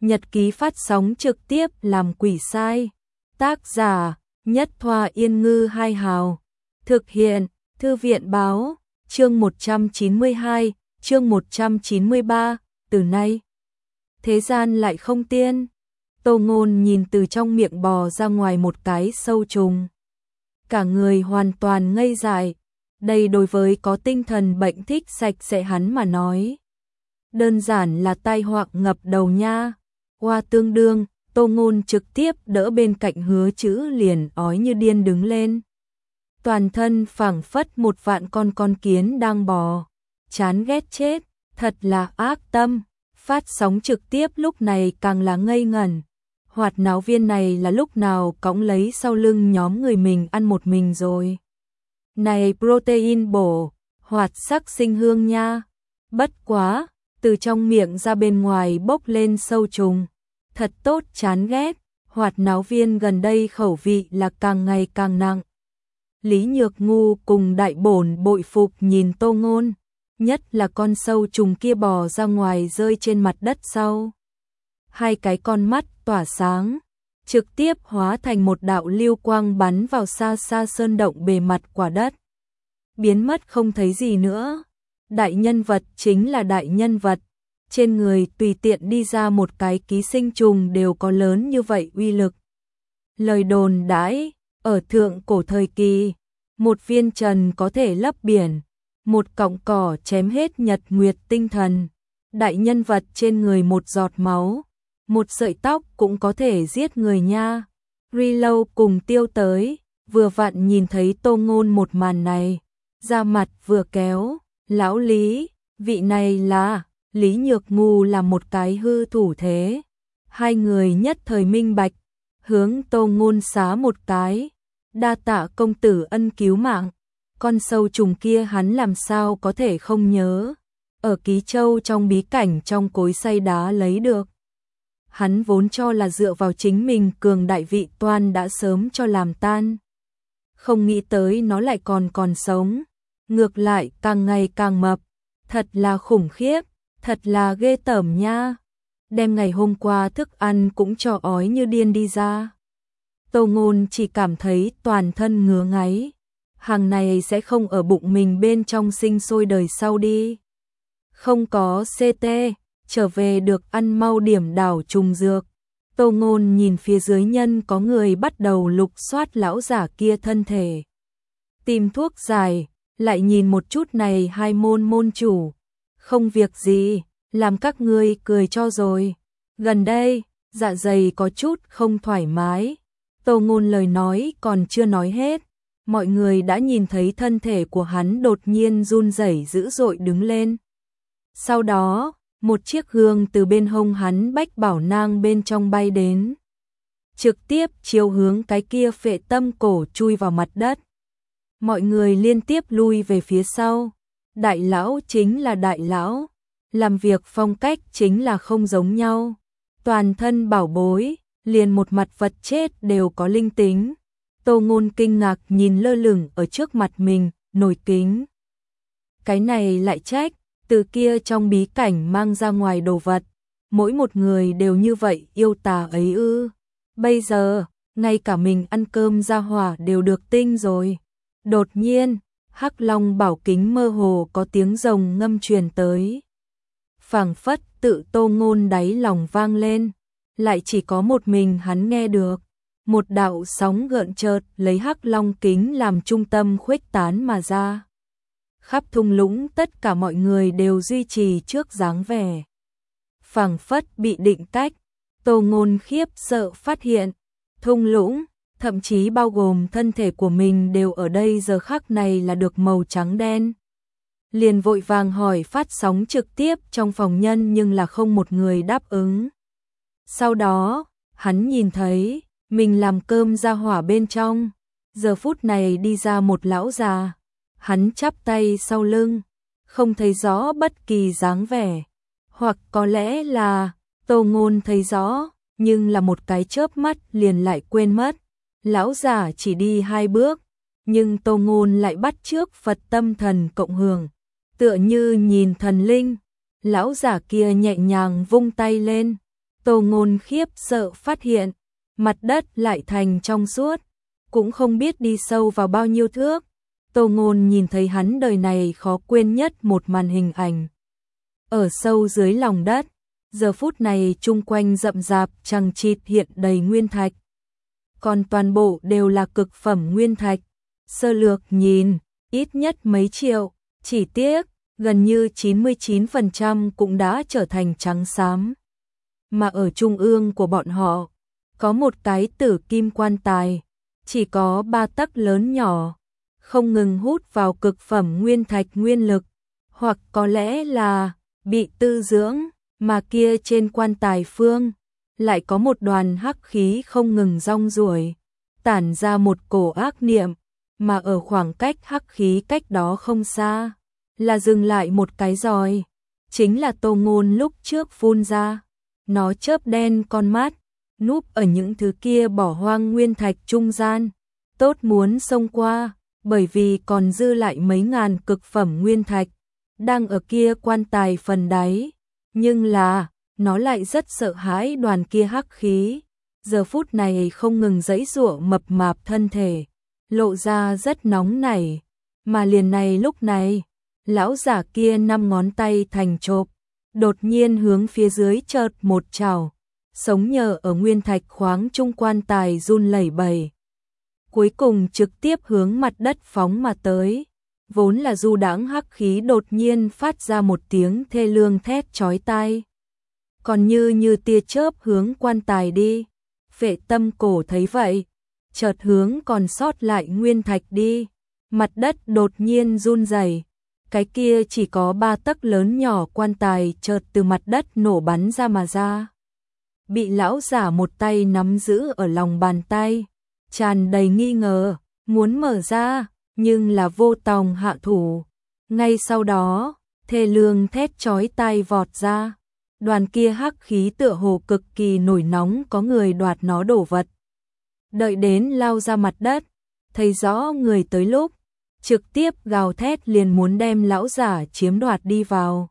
Nhật ký phát sóng trực tiếp làm quỷ sai. Tác giả Nhất Thoa Yên Ngư Hai Hào. Thực hiện Thư viện Báo. Chương 192, chương 193. Từ nay thế gian lại không tiên. Tô Ngôn nhìn từ trong miệng bò ra ngoài một cái sâu trùng. Cả người hoàn toàn ngây dại. Đây đối với có tinh thần bệnh thích sạch sẽ hắn mà nói, đơn giản là tai họa ngập đầu nha. Hoa tương đương, Tô Ngôn trực tiếp đỡ bên cạnh Hứa Chữ liền ói như điên đứng lên. Toàn thân phảng phất một vạn con kiến đang bò. Chán ghét chết, thật là ác tâm. Phát sóng trực tiếp lúc này càng là ngây ngẩn. Hoạt náo viên này là lúc nào cõng lấy sau lưng nhóm người mình ăn một mình rồi. Này protein bổ, hoạt sắc sinh hương nha. Bất quá, từ trong miệng ra bên ngoài bốc lên sâu trùng. Thật tốt chán ghét, hoạt náo viên gần đây khẩu vị là càng ngày càng nặng. Lý Nhược Ngu cùng Đại Bổn bội phục nhìn Tô Ngôn, nhất là con sâu trùng kia bò ra ngoài rơi trên mặt đất sau. Hai cái con mắt tỏa sáng, trực tiếp hóa thành một đạo lưu quang bắn vào xa xa sơn động bề mặt quả đất. Biến mất không thấy gì nữa. Đại nhân vật chính là đại nhân vật. Trên người tùy tiện đi ra một cái ký sinh trùng đều có lớn như vậy uy lực. Lời đồn đãi, ở thượng cổ thời kỳ, một viên trần có thể lấp biển, một cọng cỏ chém hết nhật nguyệt tinh thần. Đại nhân vật trên người một giọt máu, một sợi tóc cũng có thể giết người nha. Reload cùng Tiêu tới, vừa vặn nhìn thấy Tô Ngôn một màn này, ra mặt vừa kéo, lão Lý, vị này là... Lý Nhược Ngu là một cái hư thủ thế. Hai người nhất thời minh bạch, hướng Tô Ngôn xá một cái. Đa tạ công tử ân cứu mạng. Con sâu trùng kia hắn làm sao có thể không nhớ. Ở Ký Châu trong bí cảnh trong cối xay đá lấy được. Hắn vốn cho là dựa vào chính mình cường đại vị toan đã sớm cho làm tan. Không nghĩ tới nó lại còn sống. Ngược lại càng ngày càng mập. Thật là khủng khiếp. Thật là ghê tởm nha. Đem ngày hôm qua thức ăn cũng cho ói như điên đi ra. Tô Ngôn chỉ cảm thấy toàn thân ngứa ngáy. Hàng này sẽ không ở bụng mình bên trong sinh sôi đời sau đi. Không có CT, trở về được ăn mau điểm đảo trùng dược. Tô Ngôn nhìn phía dưới nhân có người bắt đầu lục soát lão giả kia thân thể. Tìm thuốc giải, lại nhìn một chút này hai môn chủ. Không việc gì, làm các ngươi cười cho rồi. Gần đây, dạ dày có chút không thoải mái. Tô Ngôn lời nói còn chưa nói hết. Mọi người đã nhìn thấy thân thể của hắn đột nhiên run rẩy dữ dội đứng lên. Sau đó, một chiếc gương từ bên hông hắn bách bảo nang bên trong bay đến. Trực tiếp chiếu hướng cái kia phệ tâm cổ chui vào mặt đất. Mọi người liên tiếp lui về phía sau. Đại lão chính là đại lão, làm việc phong cách chính là không giống nhau. Toàn thân bảo bối, liền một mặt vật chết đều có linh tính. Tô Ngôn kinh ngạc nhìn lơ lửng ở trước mặt mình, nổi kính. Cái này lại trách, từ kia trong bí cảnh mang ra ngoài đồ vật, mỗi một người đều như vậy yêu tà ấy ư. Bây giờ, ngay cả mình ăn cơm ra hỏa đều được tinh rồi. Đột nhiên, Hắc Long bảo kính mơ hồ có tiếng rồng ngâm truyền tới. Phảng phất tự Tô Ngôn đáy lòng vang lên, lại chỉ có một mình hắn nghe được. Một đạo sóng gợn chợt lấy Hắc Long kính làm trung tâm khuếch tán mà ra. Khắp thung lũng tất cả mọi người đều duy trì trước dáng vẻ. Phảng phất bị định cách, Tô Ngôn khiếp sợ phát hiện, thung lũng thậm chí bao gồm thân thể của mình đều ở đây giờ khắc này là được màu trắng đen. Liền vội vàng hỏi phát sóng trực tiếp trong phòng nhân nhưng là không một người đáp ứng. Sau đó, hắn nhìn thấy, mình làm cơm ra hỏa bên trong. Giờ phút này đi ra một lão già. Hắn chắp tay sau lưng, không thấy rõ bất kỳ dáng vẻ. Hoặc có lẽ là, Tô Ngôn thấy rõ, nhưng là một cái chớp mắt liền lại quên mất. Lão giả chỉ đi 2 bước, nhưng Tô Ngôn lại bắt chước Phật tâm thần cộng hưởng, tựa như nhìn thần linh. Lão giả kia nhẹ nhàng vung tay lên, Tô Ngôn khiếp sợ phát hiện, mặt đất lại thành trong suốt, cũng không biết đi sâu vào bao nhiêu thước. Tô Ngôn nhìn thấy hắn đời này khó quên nhất một màn hình ảnh. Ở sâu dưới lòng đất, giờ phút này chung quanh rậm rạp chằng chịt hiện đầy nguyên thạch. Còn toàn bộ đều là cực phẩm nguyên thạch. Sơ lược nhìn, ít nhất mấy triệu, chỉ tiếc, gần như 99% cũng đã trở thành trắng xám. Mà ở trung ương của bọn họ, có một cái tử kim quan tài, chỉ có 3 tấc lớn nhỏ, không ngừng hút vào cực phẩm nguyên thạch nguyên lực, hoặc có lẽ là bị tư dưỡng, mà kia trên quan tài phương lại có một đoàn hắc khí không ngừng rong ruổi, tản ra một cổ ác niệm, mà ở khoảng cách hắc khí cách đó không xa, là dừng lại một cái roi, chính là Tô Ngôn lúc trước phun ra. Nó chớp đen con mắt, núp ở những thứ kia bỏ hoang nguyên thạch trung gian, tốt muốn xông qua, bởi vì còn dư lại mấy ngàn cực phẩm nguyên thạch, đang ở kia quan tài phần đáy, nhưng là, nó lại rất sợ hãi đoàn kia hắc khí, giờ phút này không ngừng giãy giụa mập mạp thân thể, lộ ra rất nóng nảy, mà liền này lúc này, lão giả kia 5 ngón tay thành chộp, đột nhiên hướng phía dưới chợt một trảo, sống nhờ ở nguyên thạch khoáng trung quan tài run lẩy bẩy. Cuối cùng trực tiếp hướng mặt đất phóng mà tới, vốn là du đãng hắc khí đột nhiên phát ra một tiếng thê lương thét chói tai. Còn như tia chớp hướng quan tài đi, Phệ Tâm Cổ thấy vậy, chợt hướng còn sót lại nguyên thạch đi, mặt đất đột nhiên run rẩy. Cái kia chỉ có 3 tấc lớn nhỏ quan tài chợt từ mặt đất nổ bắn ra mà ra. Bị lão giả một tay nắm giữ ở lòng bàn tay, tràn đầy nghi ngờ, muốn mở ra, nhưng là vô tòng hạ thủ. Ngay sau đó, thê lương thét chói tai vọt ra. Đoàn kia hắc khí tựa hồ cực kỳ nổi nóng có người đoạt nó đổ vật. Đợi đến lao ra mặt đất, thấy rõ người tới lúc, trực tiếp gào thét liền muốn đem lão giả chiếm đoạt đi vào.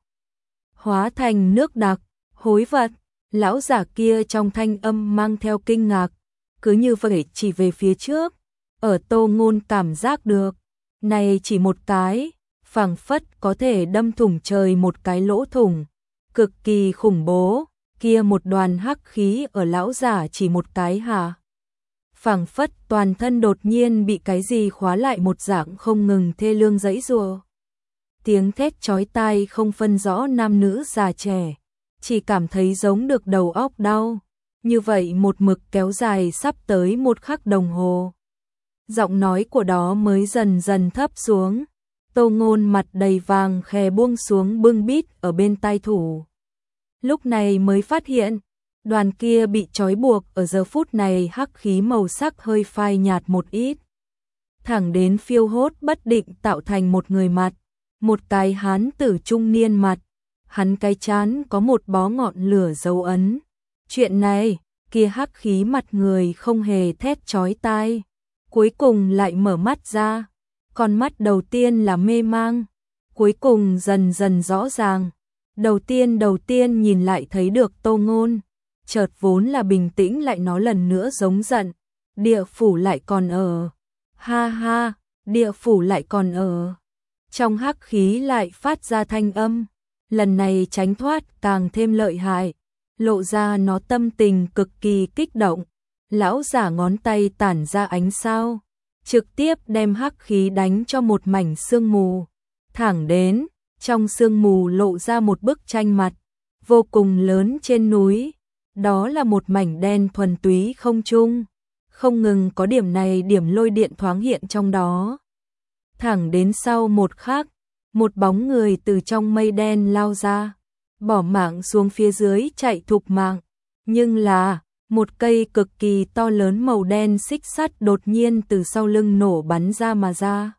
Hóa thành nước đặc, hối vật, lão giả kia trong thanh âm mang theo kinh ngạc, cứ như vậy chỉ về phía trước, ở Tô Ngôn cảm giác được, này chỉ một cái, phảng phất có thể đâm thủng trời một cái lỗ thủng, cực kỳ khủng bố, kia một đoàn hắc khí ở lão giả chỉ một cái hả? Phảng phất toàn thân đột nhiên bị cái gì khóa lại một dạng không ngừng thê lương giãy giụa. Tiếng thét chói tai không phân rõ nam nữ già trẻ, chỉ cảm thấy giống được đầu óc đau, như vậy một mực kéo dài sắp tới 1 khắc đồng hồ. Giọng nói của đó mới dần dần thấp xuống, Tô Ngôn mặt đầy vàng khè buông xuống bưng bít ở bên tai thủ. Lúc này mới phát hiện, đoàn kia bị trói buộc ở giờ phút này hắc khí màu sắc hơi phai nhạt một ít. Thẳng đến phiêu hốt bất định tạo thành một người mặt, một cái hán tử trung niên mặt, hắn cái trán có một bó ngọn lửa dấu ấn. Chuyện này, kia hắc khí mặt người không hề thét chói tai, cuối cùng lại mở mắt ra, con mắt đầu tiên là mê mang, cuối cùng dần dần rõ ràng. Đầu tiên nhìn lại thấy được Tô Ngôn, chợt vốn là bình tĩnh lại nó lần nữa giống giận, địa phủ lại còn ở, ha ha, địa phủ lại còn ở. Trong hắc khí lại phát ra thanh âm, lần này tránh thoát càng thêm lợi hại, lộ ra nó tâm tình cực kỳ kích động. Lão giả ngón tay tản ra ánh sao, trực tiếp đem hắc khí đánh cho một mảnh sương mù, thẳng đến trong sương mù lộ ra một bức tranh mặt vô cùng lớn trên núi, đó là một mảnh đen thuần túy không trung, không ngừng có điểm này điểm lôi điện thoáng hiện trong đó. Thẳng đến sau một khắc, một bóng người từ trong mây đen lao ra, bỏ mạng xuống phía dưới chạy thục mạng, nhưng là một cây cực kỳ to lớn màu đen xích sắt đột nhiên từ sau lưng nổ bắn ra mà ra.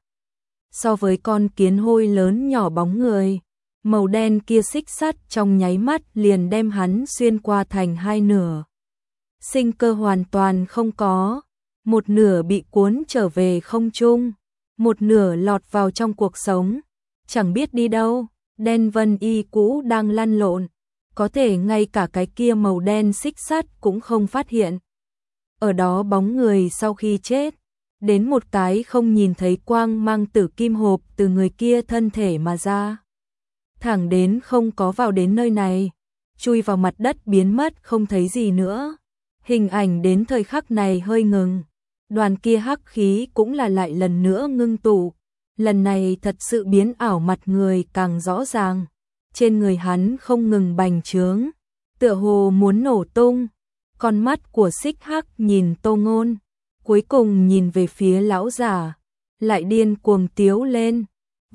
So với con kiến hôi lớn nhỏ bóng người, màu đen kia xích sắt trong nháy mắt liền đem hắn xuyên qua thành 2 nửa. Sinh cơ hoàn toàn không có, một nửa bị cuốn trở về không trung, một nửa lọt vào trong cuộc sống, chẳng biết đi đâu. Đen Vân Y cũ đang lăn lộn, có thể ngay cả cái kia màu đen xích sắt cũng không phát hiện. Ở đó bóng người sau khi chết, đến một cái không nhìn thấy quang mang tử kim hộp từ người kia thân thể mà ra. Thẳng đến không có vào đến nơi này, chui vào mặt đất biến mất không thấy gì nữa. Hình ảnh đến thời khắc này hơi ngừng, đoàn kia hắc khí cũng là lại lần nữa ngưng tụ, lần này thật sự biến ảo mặt người càng rõ ràng, trên người hắn không ngừng bành trướng, tựa hồ muốn nổ tung. Con mắt của Xích Hắc nhìn Tô Ngôn, cuối cùng nhìn về phía lão giả, lại điên cuồng tiếu lên,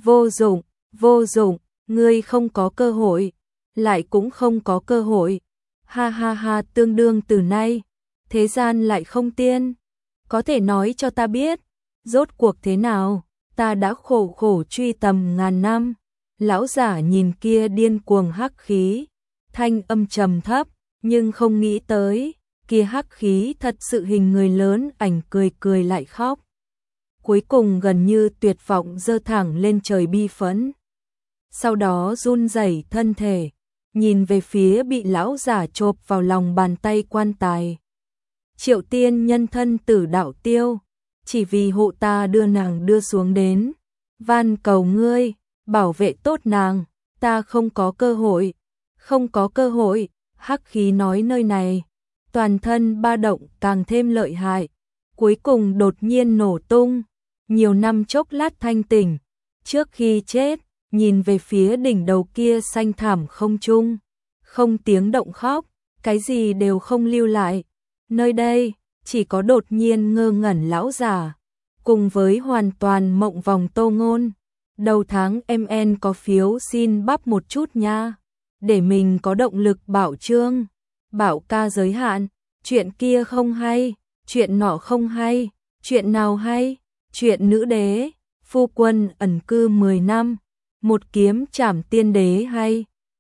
vô dụng, ngươi không có cơ hội, lại cũng không có cơ hội, ha ha ha, tương đương từ nay, thế gian lại không tiên, có thể nói cho ta biết, rốt cuộc thế nào, ta đã khổ khổ truy tầm ngàn năm. Lão giả nhìn kia điên cuồng hắc khí, thanh âm trầm thấp, nhưng không nghĩ tới, kia hắc khí thật sự hình người lớn, ảnh cười cười lại khóc. Cuối cùng gần như tuyệt vọng giơ thẳng lên trời bi phẫn. Sau đó run rẩy thân thể, nhìn về phía bị lão giả chộp vào lòng bàn tay quan tài. Triệu tiên nhân thân tử đạo tiêu, chỉ vì hộ ta đưa nàng đưa xuống đến, van cầu ngươi, bảo vệ tốt nàng, ta không có cơ hội, không có cơ hội. Hắc khí nói nơi này, toàn thân ba động càng thêm lợi hại, cuối cùng đột nhiên nổ tung, nhiều năm chốc lát thanh tỉnh, trước khi chết, nhìn về phía đỉnh đầu kia xanh thẳm không trung, không tiếng động khóc, cái gì đều không lưu lại, nơi đây, chỉ có đột nhiên ngơ ngẩn lão già, cùng với hoàn toàn mộng vòng Tô Ngôn. Đầu tháng MN có phiếu xin bắp một chút nha, để mình có động lực bảo trương, bảo ca giới hạn, chuyện kia không hay, chuyện nọ không hay, chuyện nào hay, chuyện nữ đế, phu quân ẩn cư 10 năm, một kiếm trảm tiên đế hay.